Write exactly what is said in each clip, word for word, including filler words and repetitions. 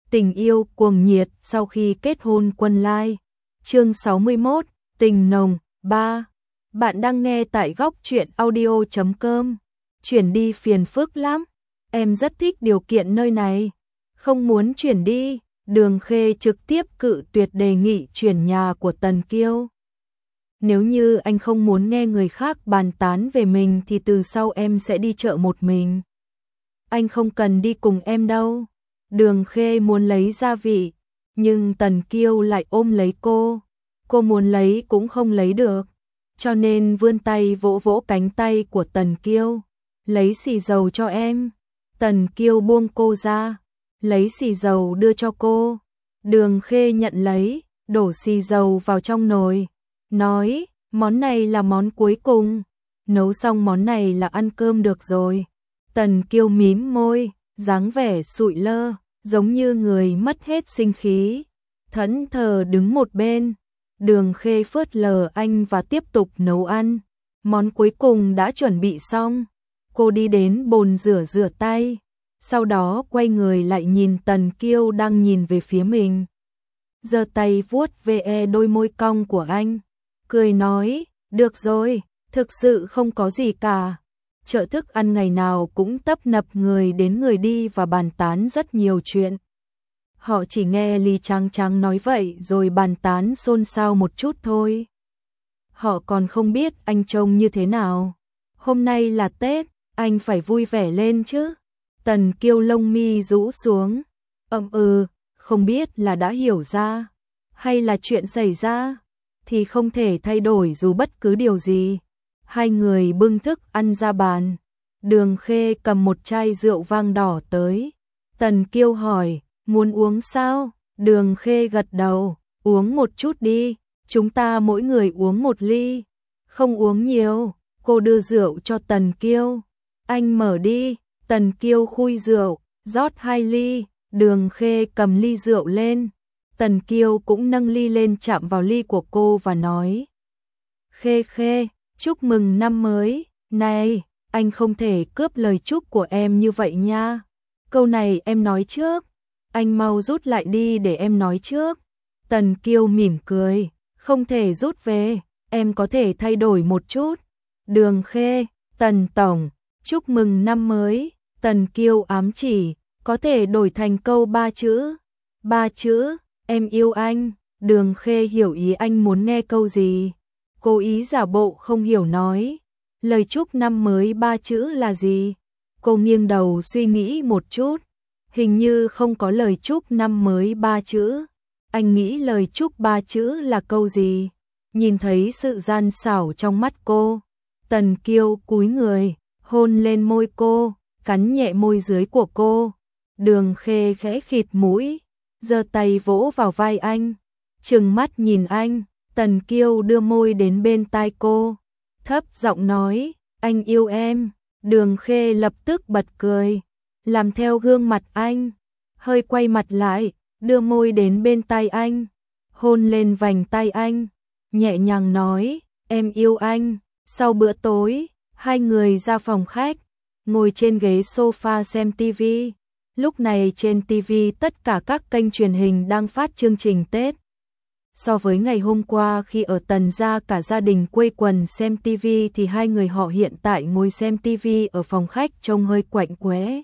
Tình yêu cuồng nhiệt sau khi kết hôn quân lai. Chương sáu mươi mốt, tình nồng. Ba. Bạn đang nghe tại góc truyện audio chấm com. Chuyển đi phiền phức lắm. Em rất thích điều kiện nơi này. Không muốn chuyển đi. Đường Khê trực tiếp cự tuyệt đề nghị chuyển nhà của Tần Kiêu. Nếu như anh không muốn nghe người khác bàn tán về mình thì từ sau em sẽ đi chợ một mình. Anh không cần đi cùng em đâu. Đường Khê muốn lấy gia vị, nhưng Tần Kiêu lại ôm lấy cô. Cô muốn lấy cũng không lấy được, cho nên vươn tay vỗ vỗ cánh tay của Tần Kiêu. Lấy xì dầu cho em. Tần Kiêu buông cô ra, lấy xì dầu đưa cho cô. Đường Khê nhận lấy, đổ xì dầu vào trong nồi. Nói, món này là món cuối cùng. Nấu xong món này là ăn cơm được rồi. Tần Kiêu mím môi, dáng vẻ sụi lơ, giống như người mất hết sinh khí. Thẫn thờ đứng một bên. Đường Khê phớt lờ anh và tiếp tục nấu ăn. Món cuối cùng đã chuẩn bị xong. Cô đi đến bồn rửa rửa tay. Sau đó quay người lại nhìn Tần Kiêu đang nhìn về phía mình. Giơ tay vuốt ve đôi môi cong của anh. Cười nói, được rồi, thực sự không có gì cả. Chợ thức ăn ngày nào cũng tấp nập người đến người đi và bàn tán rất nhiều chuyện. Họ chỉ nghe Lý Trang Trang nói vậy rồi bàn tán xôn xao một chút thôi. Họ còn không biết anh trông như thế nào. Hôm nay là Tết, anh phải vui vẻ lên chứ. Tần Kiêu lông mi rũ xuống. Ậm ừ, không biết là đã hiểu ra, hay là chuyện xảy ra, thì không thể thay đổi dù bất cứ điều gì. Hai người bưng thức ăn ra bàn. Đường Khê cầm một chai rượu vang đỏ tới. Tần Kiêu hỏi, muốn uống sao? Đường Khê gật đầu, uống một chút đi, chúng ta mỗi người uống một ly. Không uống nhiều. Cô đưa rượu cho Tần Kiêu. Anh mở đi. Tần Kiêu khui rượu, rót hai ly. Đường Khê cầm ly rượu lên. Tần Kiêu cũng nâng ly lên chạm vào ly của cô và nói, Khê Khê, chúc mừng năm mới. Này, anh không thể cướp lời chúc của em như vậy nha. Câu này em nói trước. Anh mau rút lại đi để em nói trước. Tần Kiêu mỉm cười, không thể rút về, em có thể thay đổi một chút. Đường Khê, Tần Tổng, chúc mừng năm mới. Tần Kiêu ám chỉ, có thể đổi thành câu ba chữ. Ba chữ, em yêu anh. Đường Khê hiểu ý anh muốn nghe câu gì. Cố ý giả bộ không hiểu nói, lời chúc năm mới ba chữ là gì? Cô nghiêng đầu suy nghĩ một chút, hình như không có lời chúc năm mới ba chữ. Anh nghĩ lời chúc ba chữ là câu gì? Nhìn thấy sự gian xảo trong mắt cô, Tần Kiêu cúi người, hôn lên môi cô, cắn nhẹ môi dưới của cô. Đường Khê khẽ khịt mũi, giơ tay vỗ vào vai anh, trừng mắt nhìn anh. Tần Kiêu đưa môi đến bên tai cô, thấp giọng nói, anh yêu em. Đường Khê lập tức bật cười, làm theo gương mặt anh, hơi quay mặt lại, đưa môi đến bên tai anh, hôn lên vành tai anh, nhẹ nhàng nói, em yêu anh. Sau bữa tối, hai người ra phòng khách, ngồi trên ghế sofa xem tivi. Lúc này trên tivi tất cả các kênh truyền hình đang phát chương trình Tết. So với ngày hôm qua khi ở Tần gia cả gia đình quây quần xem tivi thì hai người họ hiện tại ngồi xem tivi ở phòng khách trông hơi quạnh quẽ.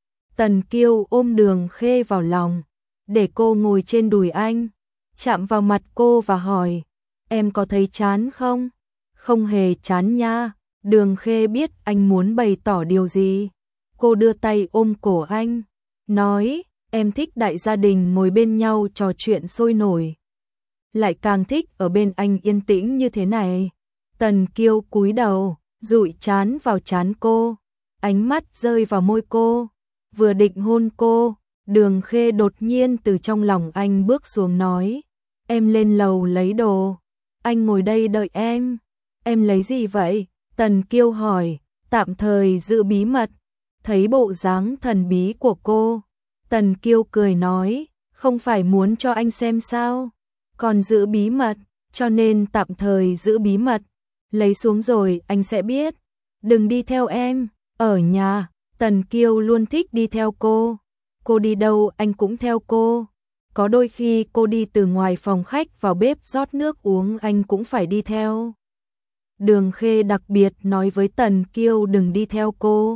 Tần Kiêu ôm Đường Khê vào lòng, để cô ngồi trên đùi anh, chạm vào mặt cô và hỏi, em có thấy chán không? Không hề chán nha. Đường Khê biết anh muốn bày tỏ điều gì. Cô đưa tay ôm cổ anh, nói, em thích đại gia đình ngồi bên nhau trò chuyện sôi nổi, lại càng thích ở bên anh yên tĩnh như thế này. Tần Kiêu cúi đầu, dụi trán vào trán cô, ánh mắt rơi vào môi cô, vừa định hôn cô, Đường Khê đột nhiên từ trong lòng anh bước xuống nói, em lên lầu lấy đồ, anh ngồi đây đợi em. Em lấy gì vậy? Tần Kiêu hỏi, tạm thời giữ bí mật. Thấy bộ dáng thần bí của cô, Tần Kiêu cười nói, không phải muốn cho anh xem sao? Còn giữ bí mật, cho nên tạm thời giữ bí mật. Lấy xuống rồi anh sẽ biết. Đừng đi theo em. Ở nhà, Tần Kiêu luôn thích đi theo cô. Cô đi đâu anh cũng theo cô. Có đôi khi cô đi từ ngoài phòng khách vào bếp rót nước uống anh cũng phải đi theo. Đường Khê đặc biệt nói với Tần Kiêu đừng đi theo cô.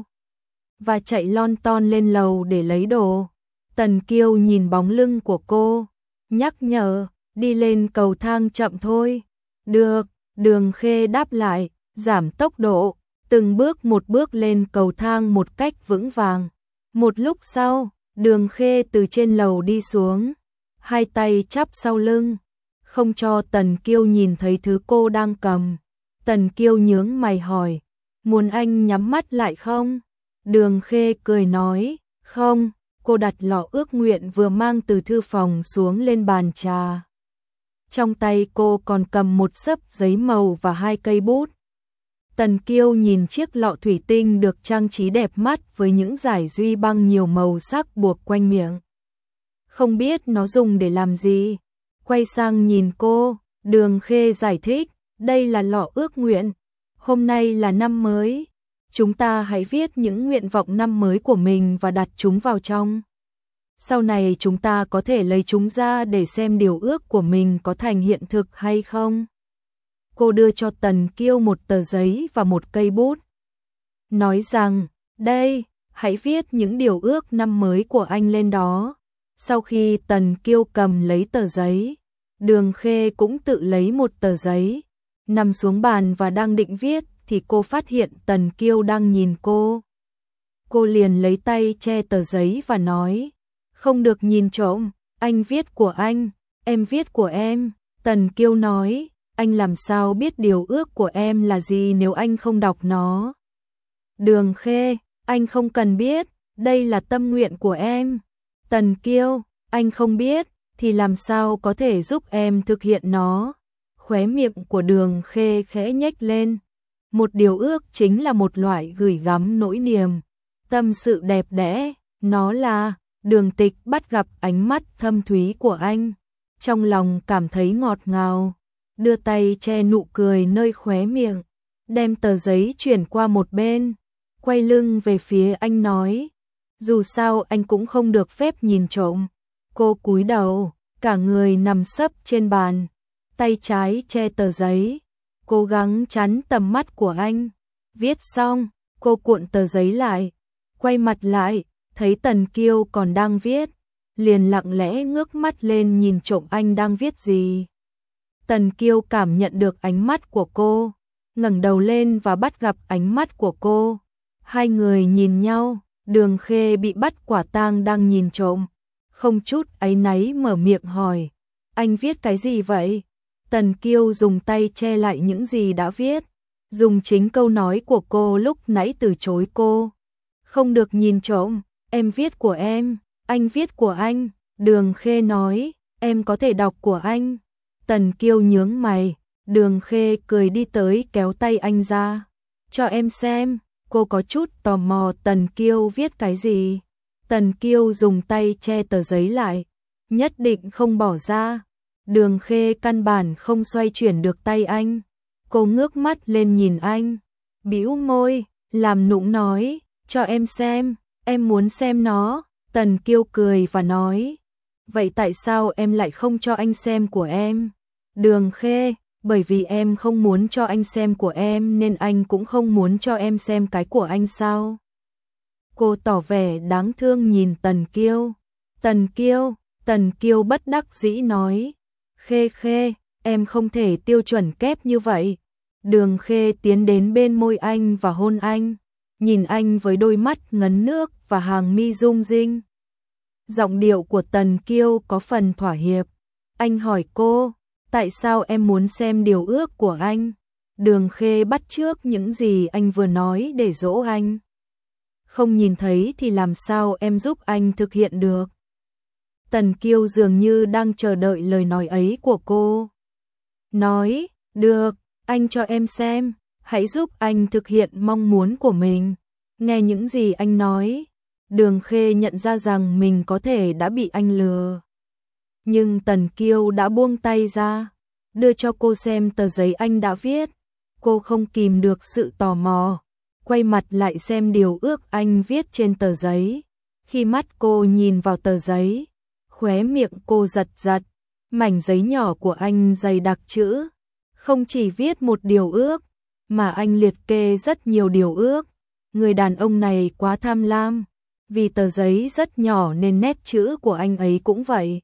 Và chạy lon ton lên lầu để lấy đồ. Tần Kiêu nhìn bóng lưng của cô, nhắc nhở, đi lên cầu thang chậm thôi. Được, Đường Khê đáp lại, giảm tốc độ, từng bước một bước lên cầu thang một cách vững vàng. Một lúc sau, Đường Khê từ trên lầu đi xuống, hai tay chắp sau lưng, không cho Tần Kiêu nhìn thấy thứ cô đang cầm. Tần Kiêu nhướng mày hỏi, muốn anh nhắm mắt lại không? Đường Khê cười nói, không. Cô đặt lọ ước nguyện vừa mang từ thư phòng xuống lên bàn trà. Trong tay cô còn cầm một xấp giấy màu và hai cây bút. Tần Kiêu nhìn chiếc lọ thủy tinh được trang trí đẹp mắt với những dải duy băng nhiều màu sắc buộc quanh miệng. Không biết nó dùng để làm gì. Quay sang nhìn cô, Đường Khê giải thích, đây là lọ ước nguyện. Hôm nay là năm mới. Chúng ta hãy viết những nguyện vọng năm mới của mình và đặt chúng vào trong. Sau này chúng ta có thể lấy chúng ra để xem điều ước của mình có thành hiện thực hay không. Cô đưa cho Tần Kiêu một tờ giấy và một cây bút. Nói rằng, đây, hãy viết những điều ước năm mới của anh lên đó. Sau khi Tần Kiêu cầm lấy tờ giấy, Đường Khê cũng tự lấy một tờ giấy, nằm xuống bàn và đang định viết thì cô phát hiện Tần Kiêu đang nhìn cô. Cô liền lấy tay che tờ giấy và nói, không được nhìn trộm, anh viết của anh, em viết của em. Tần Kiêu nói, anh làm sao biết điều ước của em là gì nếu anh không đọc nó? Đường Khê, anh không cần biết, đây là tâm nguyện của em. Tần Kiêu, anh không biết, thì làm sao có thể giúp em thực hiện nó? Khóe miệng của Đường Khê khẽ nhếch lên. Một điều ước chính là một loại gửi gắm nỗi niềm, tâm sự đẹp đẽ, nó là. Đường Tịch bắt gặp ánh mắt thâm thúy của anh, trong lòng cảm thấy ngọt ngào, đưa tay che nụ cười nơi khóe miệng, đem tờ giấy chuyển qua một bên, quay lưng về phía anh nói, dù sao anh cũng không được phép nhìn trộm. Cô cúi đầu, cả người nằm sấp trên bàn, tay trái che tờ giấy, cố gắng chắn tầm mắt của anh. Viết xong, cô cuộn tờ giấy lại, quay mặt lại, thấy Tần Kiêu còn đang viết, liền lặng lẽ ngước mắt lên nhìn trộm anh đang viết gì. Tần Kiêu cảm nhận được ánh mắt của cô, ngẩng đầu lên và bắt gặp ánh mắt của cô. Hai người nhìn nhau, Đường Khê bị bắt quả tang đang nhìn trộm, không chút áy náy mở miệng hỏi, anh viết cái gì vậy? Tần Kiêu dùng tay che lại những gì đã viết, dùng chính câu nói của cô lúc nãy từ chối cô. Không được nhìn trộm, em viết của em, anh viết của anh. Đường Khê nói, em có thể đọc của anh. Tần Kiêu nhướng mày, Đường Khê cười đi tới kéo tay anh ra. Cho em xem, cô có chút tò mò Tần Kiêu viết cái gì. Tần Kiêu dùng tay che tờ giấy lại, nhất định không bỏ ra. Đường Khê căn bản không xoay chuyển được tay anh. Cô ngước mắt lên nhìn anh, bĩu môi, làm nũng nói, cho em xem, em muốn xem nó. Tần Kiêu cười và nói, vậy tại sao em lại không cho anh xem của em? Đường Khê, bởi vì em không muốn cho anh xem của em nên anh cũng không muốn cho em xem cái của anh sao? Cô tỏ vẻ đáng thương nhìn Tần Kiêu. Tần Kiêu, Tần Kiêu bất đắc dĩ nói, Khê Khê, em không thể tiêu chuẩn kép như vậy. Đường Khê tiến đến bên môi anh và hôn anh, nhìn anh với đôi mắt ngấn nước và hàng mi rung rinh. Giọng điệu của Tần Kiêu có phần thỏa hiệp. Anh hỏi cô, tại sao em muốn xem điều ước của anh? Đường Khê bắt chước những gì anh vừa nói để dỗ anh. Không nhìn thấy thì làm sao em giúp anh thực hiện được? Tần Kiêu dường như đang chờ đợi lời nói ấy của cô. Nói, được, anh cho em xem, hãy giúp anh thực hiện mong muốn của mình. Nghe những gì anh nói, Đường Khê nhận ra rằng mình có thể đã bị anh lừa. Nhưng Tần Kiêu đã buông tay ra, đưa cho cô xem tờ giấy anh đã viết. Cô không kìm được sự tò mò, quay mặt lại xem điều ước anh viết trên tờ giấy. Khi mắt cô nhìn vào tờ giấy, khóe miệng cô giật giật, mảnh giấy nhỏ của anh dày đặc chữ, không chỉ viết một điều ước, mà anh liệt kê rất nhiều điều ước. Người đàn ông này quá tham lam, vì tờ giấy rất nhỏ nên nét chữ của anh ấy cũng vậy.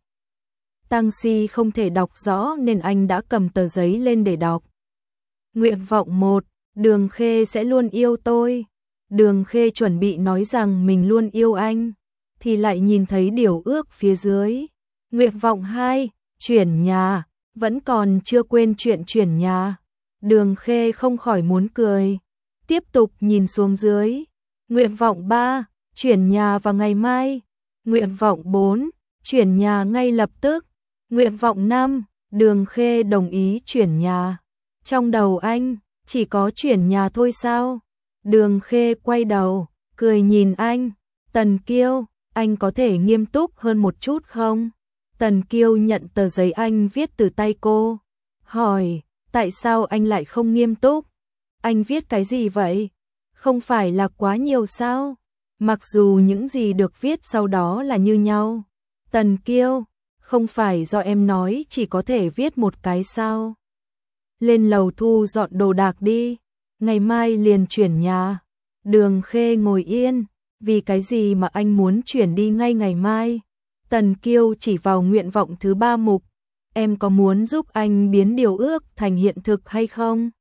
Tang Si không thể đọc rõ nên anh đã cầm tờ giấy lên để đọc. Nguyện vọng một, Đường Khê sẽ luôn yêu tôi. Đường Khê chuẩn bị nói rằng mình luôn yêu anh, thì lại nhìn thấy điều ước phía dưới. Nguyện vọng hai, chuyển nhà, vẫn còn chưa quên chuyện chuyển nhà. Đường Khê không khỏi muốn cười, tiếp tục nhìn xuống dưới. Nguyện vọng ba, chuyển nhà vào ngày mai. Nguyện vọng bốn, chuyển nhà ngay lập tức. Nguyện vọng năm, Đường Khê đồng ý chuyển nhà. Trong đầu anh, chỉ có chuyển nhà thôi sao? Đường Khê quay đầu, cười nhìn anh. Tần Kiêu, anh có thể nghiêm túc hơn một chút không? Tần Kiêu nhận tờ giấy anh viết từ tay cô, hỏi, tại sao anh lại không nghiêm túc? Anh viết cái gì vậy? Không phải là quá nhiều sao? Mặc dù những gì được viết sau đó là như nhau. Tần Kiêu, không phải do em nói chỉ có thể viết một cái sao? Lên lầu thu dọn đồ đạc đi, ngày mai liền chuyển nhà. Đường Khê ngồi yên, vì cái gì mà anh muốn chuyển đi ngay ngày mai? Tần Kiêu chỉ vào nguyện vọng thứ ba mục, em có muốn giúp anh biến điều ước thành hiện thực hay không?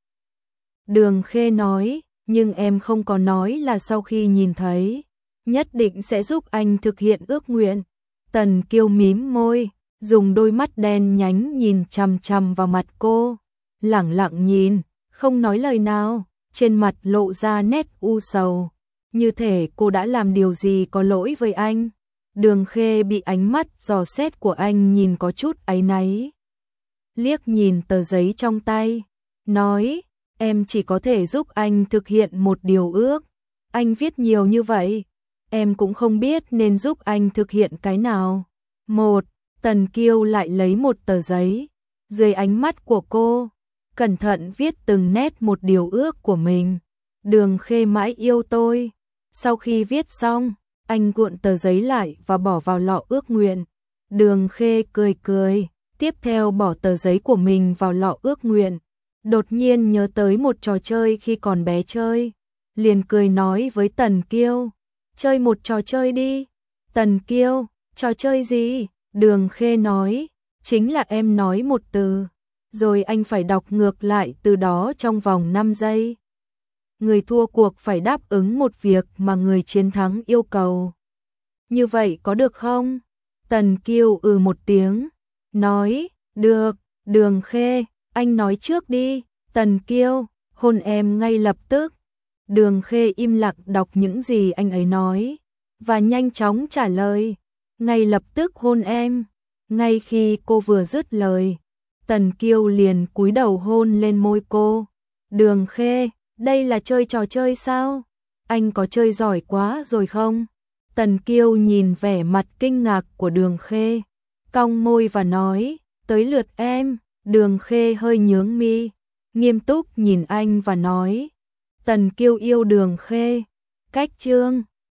Đường Khê nói, nhưng em không có nói là sau khi nhìn thấy, nhất định sẽ giúp anh thực hiện ước nguyện. Tần Kiêu mím môi, dùng đôi mắt đen nhánh nhìn chằm chằm vào mặt cô, lẳng lặng nhìn, không nói lời nào, trên mặt lộ ra nét u sầu, như thể cô đã làm điều gì có lỗi với anh. Đường Khê bị ánh mắt dò xét của anh nhìn có chút áy náy. Liếc nhìn tờ giấy trong tay, nói, em chỉ có thể giúp anh thực hiện một điều ước. Anh viết nhiều như vậy, em cũng không biết nên giúp anh thực hiện cái nào. Một, Tần Kiêu lại lấy một tờ giấy, dưới ánh mắt của cô, cẩn thận viết từng nét một điều ước của mình. Đường Khê mãi yêu tôi. Sau khi viết xong, anh cuộn tờ giấy lại và bỏ vào lọ ước nguyện. Đường Khê cười cười, tiếp theo bỏ tờ giấy của mình vào lọ ước nguyện. Đột nhiên nhớ tới một trò chơi khi còn bé chơi, liền cười nói với Tần Kiêu, chơi một trò chơi đi. Tần Kiêu, trò chơi gì? Đường Khê nói, chính là em nói một từ, rồi anh phải đọc ngược lại từ đó trong vòng năm giây. Người thua cuộc phải đáp ứng một việc mà người chiến thắng yêu cầu. Như vậy có được không? Tần Kiêu ừ một tiếng, nói, được. Đường Khê, anh nói trước đi. Tần Kiêu, hôn em ngay lập tức. Đường Khê im lặng đọc những gì anh ấy nói, và nhanh chóng trả lời, ngay lập tức hôn em. Ngay khi cô vừa dứt lời, Tần Kiêu liền cúi đầu hôn lên môi cô. Đường Khê, đây là chơi trò chơi sao? Anh có chơi giỏi quá rồi không? Tần Kiêu nhìn vẻ mặt kinh ngạc của Đường Khê, cong môi và nói, tới lượt em. Đường Khê hơi nhướng mi, nghiêm túc nhìn anh và nói, Tần Kiêu yêu Đường Khê. Cách chương